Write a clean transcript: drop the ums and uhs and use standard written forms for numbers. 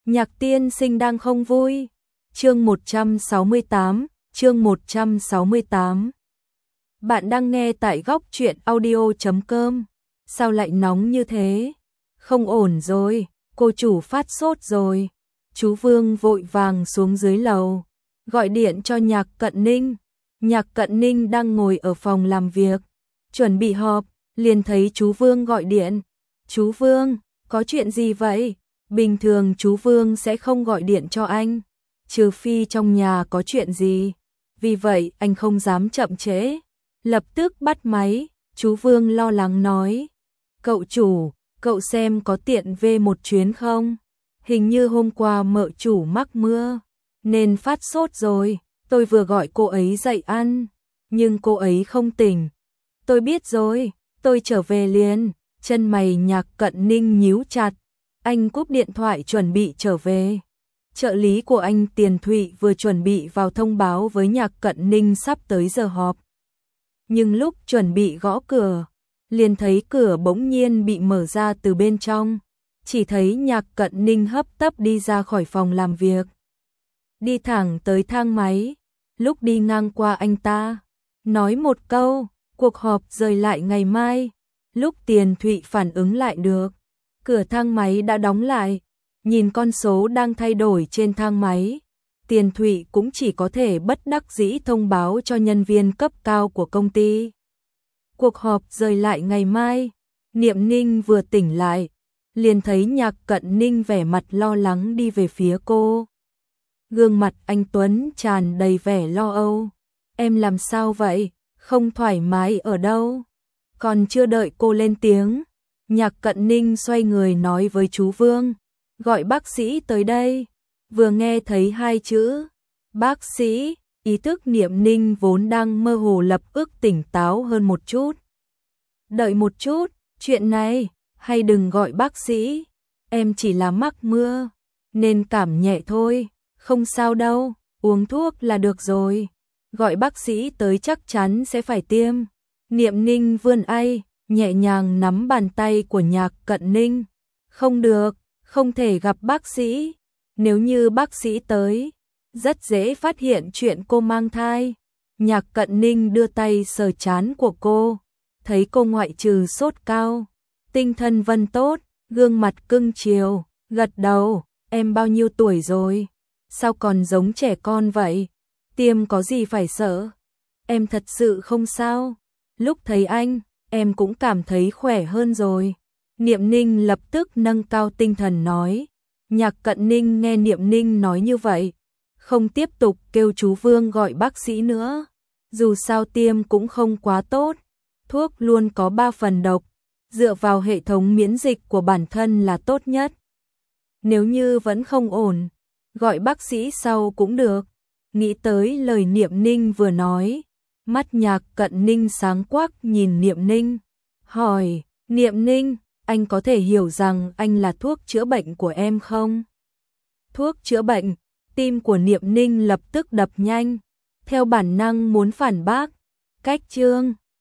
Nhạc tiên sinh đang không vui. Chương 168. Bạn đang nghe tại góc truyện audio.com. Sao lại nóng như thế? Không ổn rồi, cô chủ phát sốt rồi. Chú Vương vội vàng xuống dưới lầu, gọi điện cho Nhạc Cận Ninh. Nhạc Cận Ninh đang ngồi ở phòng làm việc, chuẩn bị họp, liền thấy chú Vương gọi điện. Chú Vương, có chuyện gì vậy? Bình thường chú Vương sẽ không gọi điện cho anh, trừ phi trong nhà có chuyện gì. Vì vậy anh không dám chậm trễ, lập tức bắt máy. Chú Vương lo lắng nói: Cậu chủ, cậu xem có tiện về một chuyến không? Hình như hôm qua mợ chủ mắc mưa, nên phát sốt rồi. Tôi vừa gọi cô ấy dậy ăn, nhưng cô ấy không tỉnh. Tôi biết rồi, tôi trở về liền. Chân mày Nhạc Cận Ninh nhíu chặt, anh cúp điện thoại chuẩn bị trở về. Trợ lý của anh Tiền Thụy vừa chuẩn bị vào thông báo với Nhạc Cận Ninh sắp tới giờ họp. Nhưng lúc chuẩn bị gõ cửa, liền thấy cửa bỗng nhiên bị mở ra từ bên trong. Chỉ thấy Nhạc Cận Ninh hấp tấp đi ra khỏi phòng làm việc, đi thẳng tới thang máy. Lúc đi ngang qua anh ta, nói một câu: cuộc họp rời lại ngày mai. Lúc Tiền Thụy phản ứng lại được, cửa thang máy đã đóng lại. Nhìn con số đang thay đổi trên thang máy, Tiền Thụy cũng chỉ có thể bất đắc dĩ thông báo cho nhân viên cấp cao của công ty: cuộc họp rời lại ngày mai. Niệm Ninh vừa tỉnh lại, liền thấy Nhạc Cận Ninh vẻ mặt lo lắng đi về phía cô. Gương mặt anh tuấn tràn đầy vẻ lo âu. Em làm sao vậy? Không thoải mái ở đâu? Còn chưa đợi cô lên tiếng, Nhạc Cận Ninh xoay người nói với chú Vương: gọi bác sĩ tới đây. Vừa nghe thấy hai chữ bác sĩ, ý thức Niệm Ninh vốn đang mơ hồ lập tức tỉnh táo hơn một chút. Đợi một chút, chuyện này, hay đừng gọi bác sĩ. Em chỉ là mắc mưa, nên cảm nhẹ thôi, không sao đâu, uống thuốc là được rồi. Gọi bác sĩ tới chắc chắn sẽ phải tiêm. Niệm Ninh vươn tay, nhẹ nhàng nắm bàn tay của Nhạc Cận Ninh. Không được, không thể gặp bác sĩ. Nếu như bác sĩ tới, rất dễ phát hiện chuyện cô mang thai. Nhạc Cận Ninh đưa tay sờ trán của cô, thấy cô ngoại trừ sốt cao, tinh thần vẫn tốt, gương mặt cưng chiều, gật đầu. Em bao nhiêu tuổi rồi? Sao còn giống trẻ con vậy? Tiêm có gì phải sợ? Em thật sự không sao. Lúc thấy anh, em cũng cảm thấy khỏe hơn rồi. Niệm Ninh lập tức nâng cao tinh thần nói. Nhạc Cận Ninh nghe Niệm Ninh nói như vậy, không tiếp tục kêu chú Vương gọi bác sĩ nữa. Dù sao tiêm cũng không quá tốt, thuốc luôn có 3 phần độc, dựa vào hệ thống miễn dịch của bản thân là tốt nhất. Nếu như vẫn không ổn, gọi bác sĩ sau cũng được. Nghĩ tới lời Niệm Ninh vừa nói, mắt Nhạc Cận Ninh sáng quắc nhìn Niệm Ninh, hỏi: Niệm Ninh, anh có thể hiểu rằng anh là thuốc chữa bệnh của em không? Thuốc chữa bệnh? Tim của Niệm Ninh lập tức đập nhanh, theo bản năng muốn phản bác. Cách chương